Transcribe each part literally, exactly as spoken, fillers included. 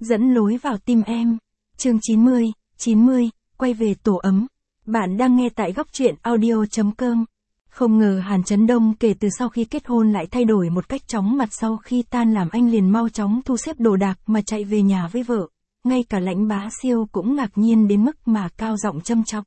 dẫn lối vào tim em. Chương chín mươi, chín mươi, quay về tổ ấm. Bạn đang nghe tại góc truyện audio chấm com. Không ngờ Hàn Chấn Đông kể từ sau khi kết hôn lại thay đổi một cách chóng mặt, sau khi tan làm anh liền mau chóng thu xếp đồ đạc mà chạy về nhà với vợ. Ngay cả Lãnh Bá Siêu cũng ngạc nhiên đến mức mà cao giọng châm chọc.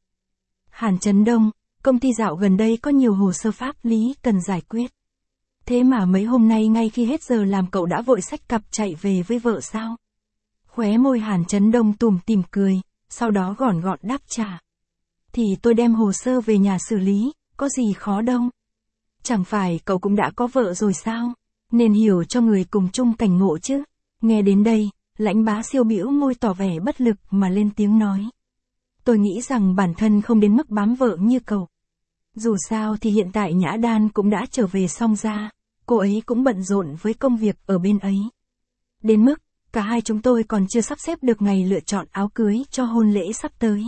Hàn Chấn Đông, công ty dạo gần đây có nhiều hồ sơ pháp lý cần giải quyết. Thế mà mấy hôm nay ngay khi hết giờ làm cậu đã vội xách cặp chạy về với vợ sao? Khóe môi Hàn Chấn Đông tủm tỉm cười, sau đó gọn gọn đáp trả. Thì tôi đem hồ sơ về nhà xử lý, có gì khó đâu. Chẳng phải cậu cũng đã có vợ rồi sao? Nên hiểu cho người cùng chung cảnh ngộ chứ. Nghe đến đây, Lãnh Bá Siêu bĩu môi tỏ vẻ bất lực mà lên tiếng nói. Tôi nghĩ rằng bản thân không đến mức bám vợ như cậu. Dù sao thì hiện tại Nhã Đan cũng đã trở về xong ra, cô ấy cũng bận rộn với công việc ở bên ấy. Đến mức, cả hai chúng tôi còn chưa sắp xếp được ngày lựa chọn áo cưới cho hôn lễ sắp tới.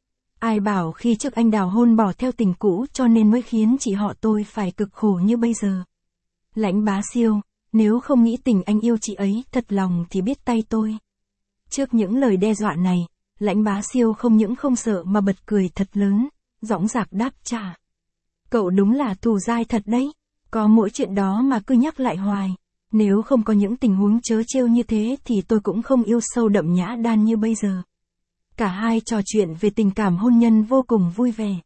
Ai bảo khi trước anh đào hôn bỏ theo tình cũ cho nên mới khiến chị họ tôi phải cực khổ như bây giờ. Lãnh Bá Siêu, nếu không nghĩ tình anh yêu chị ấy thật lòng thì biết tay tôi. Trước những lời đe dọa này, Lãnh Bá Siêu không những không sợ mà bật cười thật lớn, dõng dạc đáp trả. Cậu đúng là thù dai thật đấy, có mỗi chuyện đó mà cứ nhắc lại hoài. Nếu không có những tình huống trớ trêu như thế thì tôi cũng không yêu sâu đậm Nhã Đan như bây giờ. Cả hai trò chuyện về tình cảm hôn nhân vô cùng vui vẻ.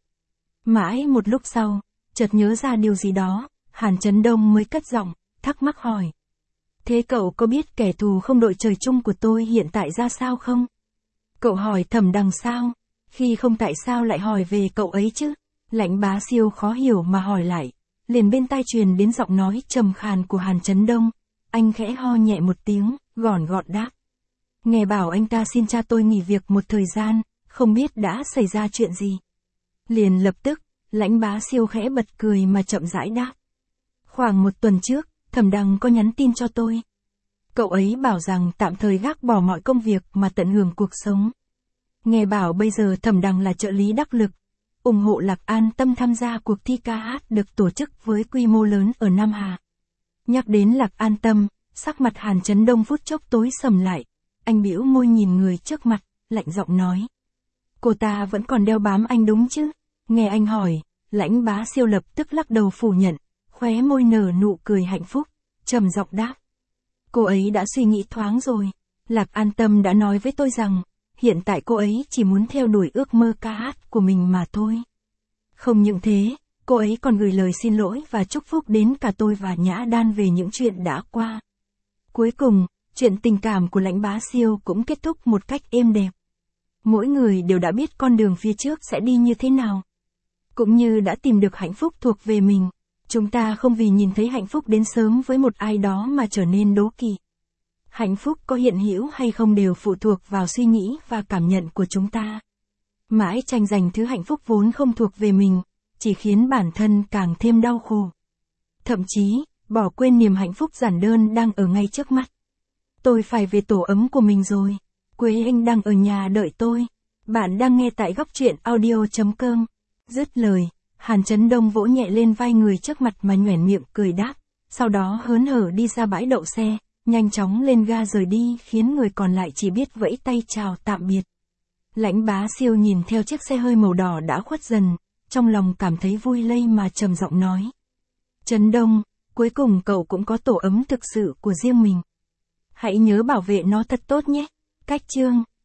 Mãi một lúc sau, chợt nhớ ra điều gì đó, Hàn Chấn Đông mới cất giọng, thắc mắc hỏi. Thế cậu có biết kẻ thù không đội trời chung của tôi hiện tại ra sao không? Cậu hỏi Thẩm Đằng sao? Khi không tại sao lại hỏi về cậu ấy chứ? Lãnh Bá Siêu khó hiểu mà hỏi lại, liền bên tai truyền đến giọng nói trầm khàn của Hàn Chấn Đông. Anh khẽ ho nhẹ một tiếng, gòn gọn đáp. Nghe bảo anh ta xin cha tôi nghỉ việc một thời gian, không biết đã xảy ra chuyện gì. Liền lập tức, Lãnh Bá Siêu khẽ bật cười mà chậm rãi đáp. Khoảng một tuần trước, Thẩm Đằng có nhắn tin cho tôi. Cậu ấy bảo rằng tạm thời gác bỏ mọi công việc mà tận hưởng cuộc sống. Nghe bảo bây giờ Thẩm Đằng là trợ lý đắc lực, ủng hộ Lạc An Tâm tham gia cuộc thi ca hát được tổ chức với quy mô lớn ở Nam Hà. Nhắc đến Lạc An Tâm, sắc mặt Hàn Chấn Đông phút chốc tối sầm lại. Anh bĩu môi nhìn người trước mặt, lạnh giọng nói. Cô ta vẫn còn đeo bám anh đúng chứ? Nghe anh hỏi, Lãnh Bá Siêu lập tức lắc đầu phủ nhận, khóe môi nở nụ cười hạnh phúc, trầm giọng đáp. Cô ấy đã suy nghĩ thoáng rồi. Lạc An Tâm đã nói với tôi rằng, hiện tại cô ấy chỉ muốn theo đuổi ước mơ ca hát của mình mà thôi. Không những thế, cô ấy còn gửi lời xin lỗi và chúc phúc đến cả tôi và Nhã Đan về những chuyện đã qua. Cuối cùng, chuyện tình cảm của Lãnh Bá Siêu cũng kết thúc một cách êm đẹp. Mỗi người đều đã biết con đường phía trước sẽ đi như thế nào. Cũng như đã tìm được hạnh phúc thuộc về mình. Chúng ta không vì nhìn thấy hạnh phúc đến sớm với một ai đó mà trở nên đố kỵ. Hạnh phúc có hiện hữu hay không đều phụ thuộc vào suy nghĩ và cảm nhận của chúng ta. Mãi tranh giành thứ hạnh phúc vốn không thuộc về mình, chỉ khiến bản thân càng thêm đau khổ. Thậm chí, bỏ quên niềm hạnh phúc giản đơn đang ở ngay trước mắt. Tôi phải về tổ ấm của mình rồi. Quế Anh đang ở nhà đợi tôi. Bạn đang nghe tại góc truyện audio chấm com. Dứt lời, Hàn Chấn Đông vỗ nhẹ lên vai người trước mặt mà nhoẻn miệng cười đáp. Sau đó hớn hở đi ra bãi đậu xe, nhanh chóng lên ga rời đi khiến người còn lại chỉ biết vẫy tay chào tạm biệt. Lãnh Bá Siêu nhìn theo chiếc xe hơi màu đỏ đã khuất dần, trong lòng cảm thấy vui lây mà trầm giọng nói. Chấn Đông, cuối cùng cậu cũng có tổ ấm thực sự của riêng mình. Hãy nhớ bảo vệ nó thật tốt nhé. Cách chương